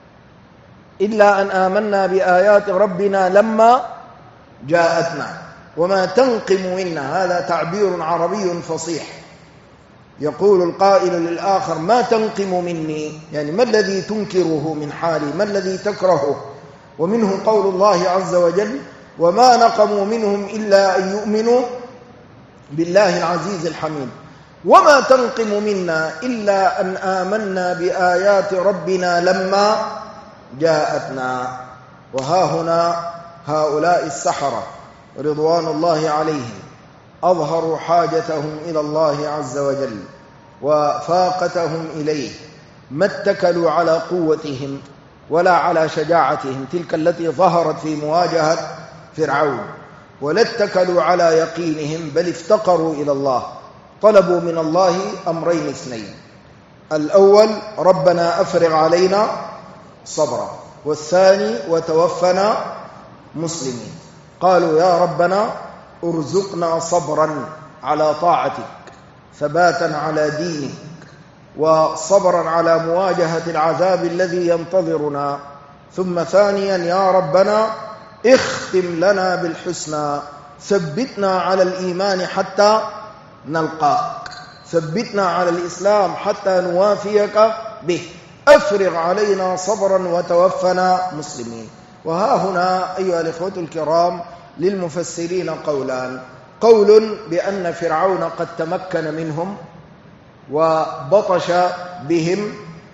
آمنا بآيات ربنا لما جاءتنا. وما تنقم منا، هذا تعبير عربي فصيح. يقول القائل للآخر ما تنقم مني، يعني ما الذي تنكره من حالي، ما الذي تكرهه. ومنه قول الله عز وجل وما نقموا منهم إلا أن يؤمنوا بالله العزيز الحميد. وما تنقم منا إلا أن آمنا بآيات ربنا لما جاءتنا. وها هنا هؤلاء السحرة رضوان الله عليهم أظهروا حاجتهم إلى الله عز وجل وفاقتهم إليه، ما اتكلوا على قوتهم ولا على شجاعتهم تلك التي ظهرت في مواجهة فرعون، ولا اتكلوا على يقينهم، بل افتقروا إلى الله، طلبوا من الله أمرين اثنين: الأول ربنا أفرغ علينا صبرا، والثاني وتوفنا مسلمين. قالوا يا ربنا ارزقنا صبرا على طاعتك، ثباتا على دينك، وصبرا على مواجهة العذاب الذي ينتظرنا. ثم ثانيا يا ربنا اختم لنا بالحسنى، ثبتنا على الإيمان حتى نلقاك، ثبتنا على الإسلام حتى نوافيك به، أفرغ علينا صبرا وتوفنا مسلمين. وها هنا أيها الإخوة الكرام للمفسرين قولان: قول بأن فرعون قد تمكن منهم وبطش بهم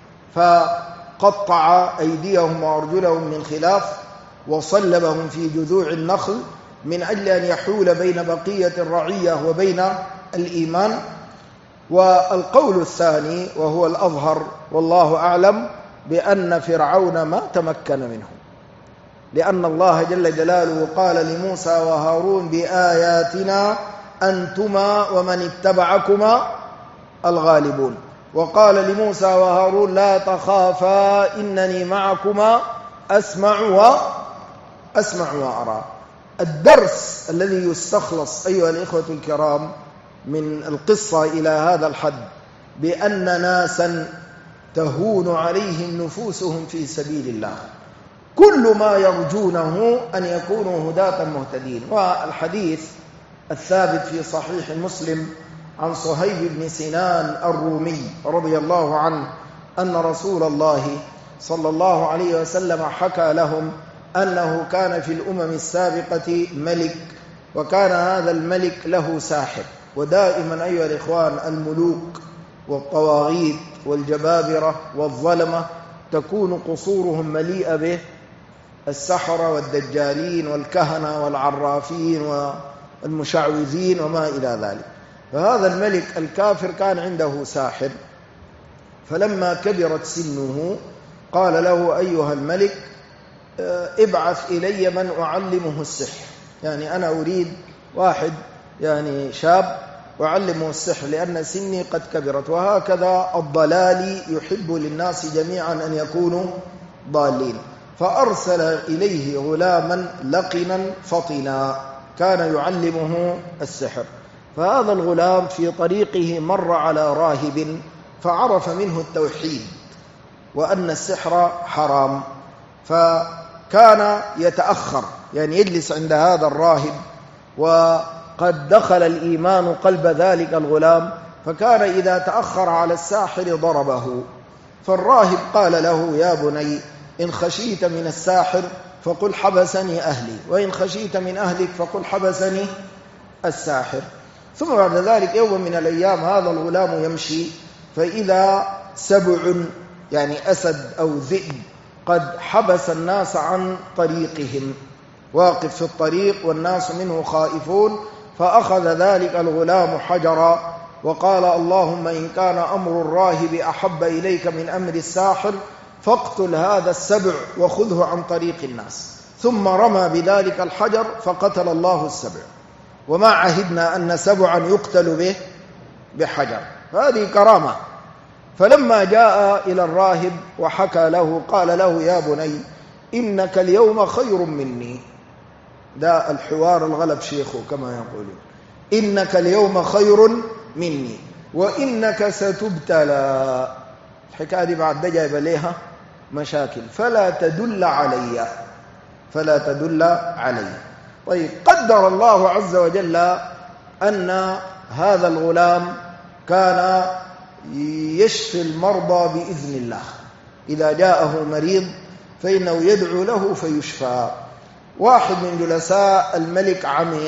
فقطع أيديهم وأرجلهم من خلاف وصلبهم في جذوع النخل من أجل أن يحول بين بقية الرعية وبين الإيمان. والقول الثاني وهو الأظهر والله أعلم بأن فرعون ما تمكن منهم، لأن الله جل جلاله قال لموسى وهارون بآياتنا أنتما ومن اتبعكما الغالبون، وقال لموسى وهارون لا تخافا إنني معكما أسمع وأرى. الدرس الذي يستخلص أيها الإخوة الكرام من القصة إلى هذا الحد بأن ناسا تهون عليهم نفوسهم في سبيل الله، كل ما يرجونه أن يكونوا هداة مهتدين. والحديث الثابت في صحيح مسلم عن صهيب بن سنان الرومي رضي الله عنه أن رسول الله صلى الله عليه وسلم حكى لهم أنه كان في الأمم السابقة ملك، وكان هذا الملك له ساحر. ودائما أيها الإخوان الملوك والطواغيت والجبابرة والظلمة تكون قصورهم مليئة به السحرة والدجالين والكهنة والعرافين والمشعوذين وما إلى ذلك. فهذا الملك الكافر كان عنده ساحر، فلما كبرت سنه قال له أيها الملك ابعث إلي من أعلمه السحر، يعني أنا أريد واحد يعني شاب أعلمه السحر لأن سني قد كبرت. وهكذا الضلال يحب للناس جميعا أن يكونوا ضالين. فأرسل إليه غلاما لقنا فطنا كان يعلمه السحر. فهذا الغلام في طريقه مر على راهب فعرف منه التوحيد وأن السحر حرام، فكان يتأخر، يعني يجلس عند هذا الراهب، وقد دخل الإيمان قلب ذلك الغلام، فكان إذا تأخر على الساحر ضربه. فالراهب قال له يا بني إن خشيت من الساحر فقل حبسني أهلي، وإن خشيت من أهلك فقل حبسني الساحر. ثم بعد ذلك يوم من الأيام هذا الغلام يمشي فإذا سبع يعني أسد أو ذئب قد حبس الناس عن طريقهم، واقف في الطريق والناس منه خائفون. فأخذ ذلك الغلام حجرا وقال اللهم إن كان أمر الراهب أحب إليك من أمر الساحر فاقتل هذا السبع وخذه عن طريق الناس. ثم رمى بذلك الحجر فقتل الله السبع. وما عهدنا أن سبعا يقتل به بحجر، هذه كرامة. فلما جاء إلى الراهب وحكى له قال له يا بني إنك اليوم خير مني، ده الحوار الغلب شيخه كما يقولون، إنك اليوم خير مني وإنك ستبتلى. الحكاية دي بعد جايب ليها مشاكل، فلا تدل علي. طيب، قدر الله عز وجل أن هذا الغلام كان يشفي المرضى بإذن الله، إذا جاءه مريض فإنه يدعو له فيشفى. واحد من جلساء الملك عمي،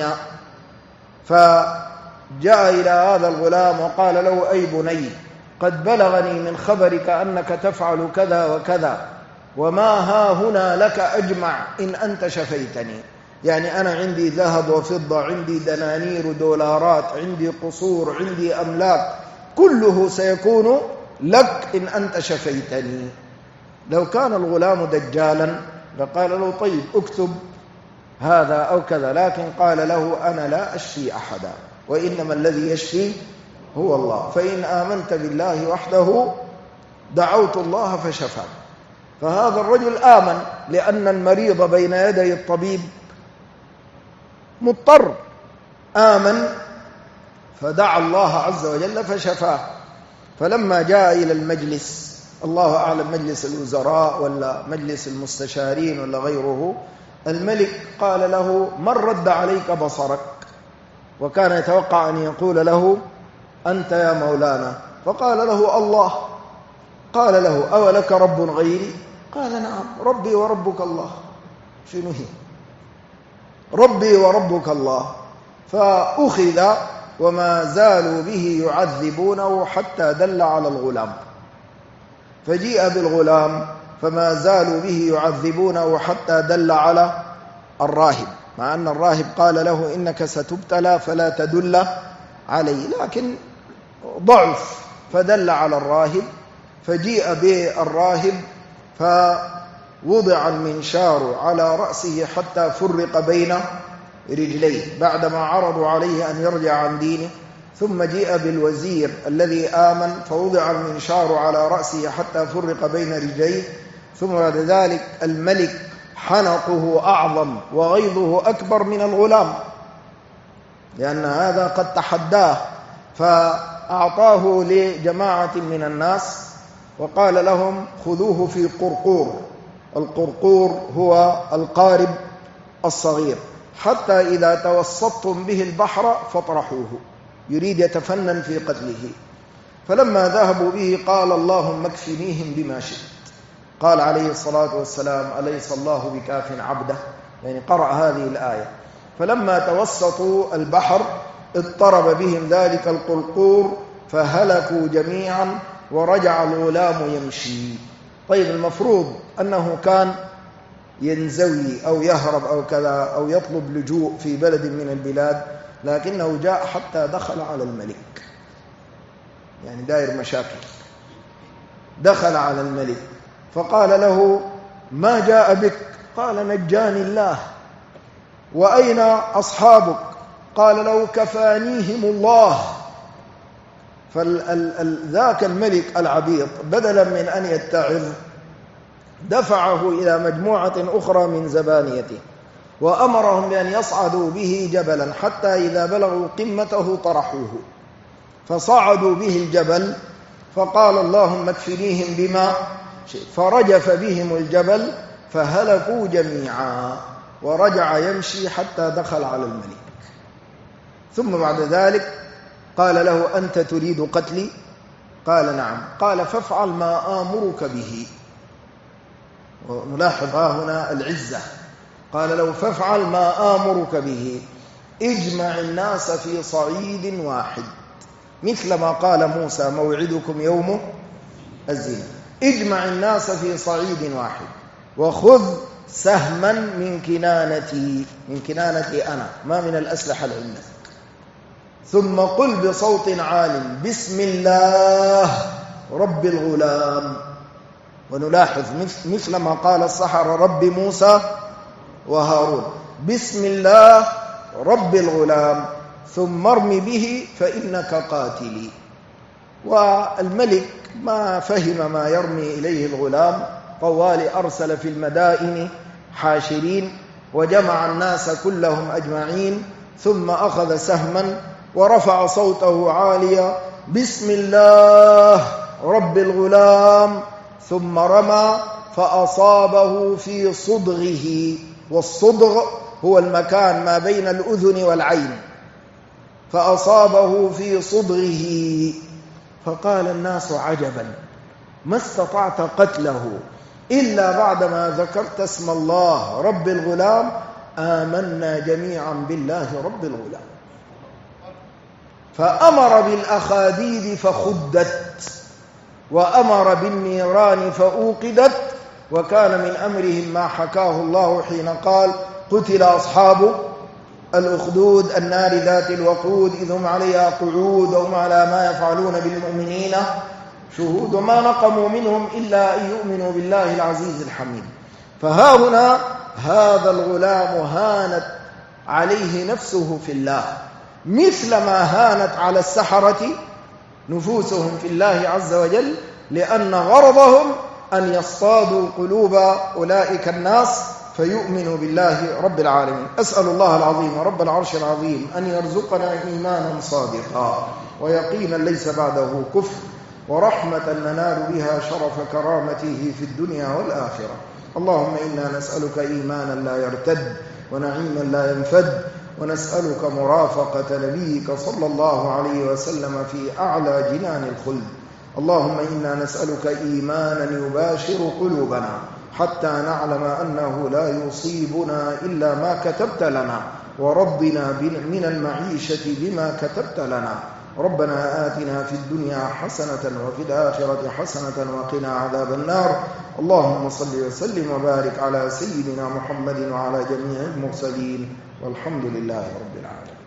فجاء إلى هذا الغلام وقال له: أي بني، قد بلغني من خبرك أنك تفعل كذا وكذا، وما ها هنا لك أجمع إن أنت شفيتني. يعني أنا عندي ذهب وفضة، عندي دنانير ودولارات، عندي قصور، عندي أملاك، كله سيكون لك إن أنت شفيتني. لو كان الغلام دجالا لقال له: طيب اكتب هذا أو كذا، لكن قال له: أنا لا أشفي أحدا، وإنما الذي يشفي هو الله، فإن آمنت بالله وحده دعوت الله فشفاك. فهذا الرجل آمن، لأن المريض بين يدي الطبيب مضطر، آمن فدعا الله عز وجل فشفاه. فلما جاء إلى المجلس، الله أعلم مجلس الوزراء ولا مجلس المستشارين ولا غيره، الملك قال له: من رد عليك بصرك؟ وكان يتوقع أن يقول له: أنت يا مولانا. فقال له: الله. قال له: أولك رب غيري؟ قال: نعم، ربي وربك الله. شنو هي؟ ربي وربك الله. فأخذ وما زالوا به يعذبونه حتى دل على الغلام، فجيء بالغلام فما زالوا به يعذبونه حتى دل على الراهب، مع أن الراهب قال له: إنك ستبتلى فلا تدل عليه، لكن ضعف فدل على الراهب. فجيء بالراهب فوضع المنشار على رأسه حتى فرق بين رجليه بعدما عرضوا عليه أن يرجع عن دينه. ثم جيء بالوزير الذي آمن فوضع المنشار على رأسه حتى فرق بين رجليه. ثم بعد ذلك الملك حنقه أعظم وغيظه أكبر من الغلام، لأن هذا قد تحداه، فأعطاه لجماعة من الناس وقال لهم: خذوه في قرقور. القرقور هو القارب الصغير، حتى إذا توسطتم به البحر فاطرحوه. يريد يتفنن في قتله. فلما ذهبوا به قال: اللهم اكفنيهم بما شئت. قال عليه الصلاة والسلام: أليس الله بكاف عبده؟ يعني قرأ هذه الآية. فلما توسطوا البحر اضطرب بهم ذلك القرقور فهلكوا جميعا، ورجع الغلام يمشي. طيب، المفروض أنه كان ينزوي أو يهرب أو كذا، أو يطلب لجوء في بلد من البلاد، لكنه جاء حتى دخل على الملك، يعني داير مشاكل. دخل على الملك فقال له: ما جاء بك؟ قال: نجاني الله. وأين أصحابك؟ قال له: كفانيهم الله. فذاك الملك العبيط بدلا من أن يتعظ دفعه إلى مجموعة أخرى من زبانيته، وأمرهم بأن يصعدوا به جبلا، حتى إذا بلغوا قمته طرحوه. فصعدوا به الجبل، فقال: اللهم اكفنيهم بما شئت. فرجف بهم الجبل فهلكوا جميعا، ورجع يمشي حتى دخل على الملك. ثم بعد ذلك قال له: أنت تريد قتلي؟ قال: نعم. قال: فافعل ما آمرك به. ونلاحظ هنا العزة. قال له: فافعل ما آمرك به، اجمع الناس في صعيد واحد، مثل ما قال موسى: موعدكم يوم الزينة. اجمع الناس في صعيد واحد، وخذ سهما من كنانتي، من كنانتي أنا، ما من الأسلحة اللي عندك. ثم قل بصوت عال: بسم الله رب الغلام. ونلاحظ مثل ما قال السحرة رب موسى وهارون: بسم الله رب الغلام، ثم ارم به فإنك قاتلي. والملك ما فهم ما يرمي إليه الغلام، طوال أرسل في المدائن حاشرين، وجمع الناس كلهم أجمعين، ثم أخذ سهما ورفع صوته عاليا: بسم الله رب الغلام، ثم رمى فأصابه في صدغه. والصدغ هو المكان ما بين الأذن والعين، فأصابه في صدغه، فقال الناس عجبا ما استطعت قتله إلا بعدما ذكرت اسم الله رب الغلام، آمنا جميعا بالله رب الغلام. فأمر بالأخاديد فخدت، وأمر بالنيران فأوقدت، وكان من أمرهم ما حكاه الله حين قال قتل أصحاب الأخدود النار ذات الوقود إذ هم عليها قعود وهم على ما يفعلون بالمؤمنين شهود، وما نقموا منهم إلا أن يؤمنوا بالله العزيز الحميد. فها هنا هذا الغلام هانت عليه نفسه في الله مثل ما هانت على السحرة نفوسهم في الله عز وجل، لأن غرضهم أن يصطادوا قلوب أولئك الناس فيؤمنوا بالله رب العالمين. أسأل الله العظيم رب العرش العظيم أن يرزقنا إيمانا صادقا ويقينا ليس بعده كفر، ورحمة ننال بها شرف كرامته في الدنيا والآخرة. اللهم إنا نسألك إيمانا لا يرتد ونعيما لا ينفد، ونسألك مرافقة نبيك صلى الله عليه وسلم في أعلى جنان الخلد. اللهم إنا نسألك إيمانا يباشر قلوبنا حتى نعلم أنه لا يصيبنا إلا ما كتبت لنا، وربنا من المعيشة بما كتبت لنا. ربنا آتنا في الدنيا حسنة وفي الآخرة حسنة وقنا عذاب النار. اللهم صل وسلم وبارك على سيدنا محمد وعلى جميع المرسلين، والحمد لله رب العالمين.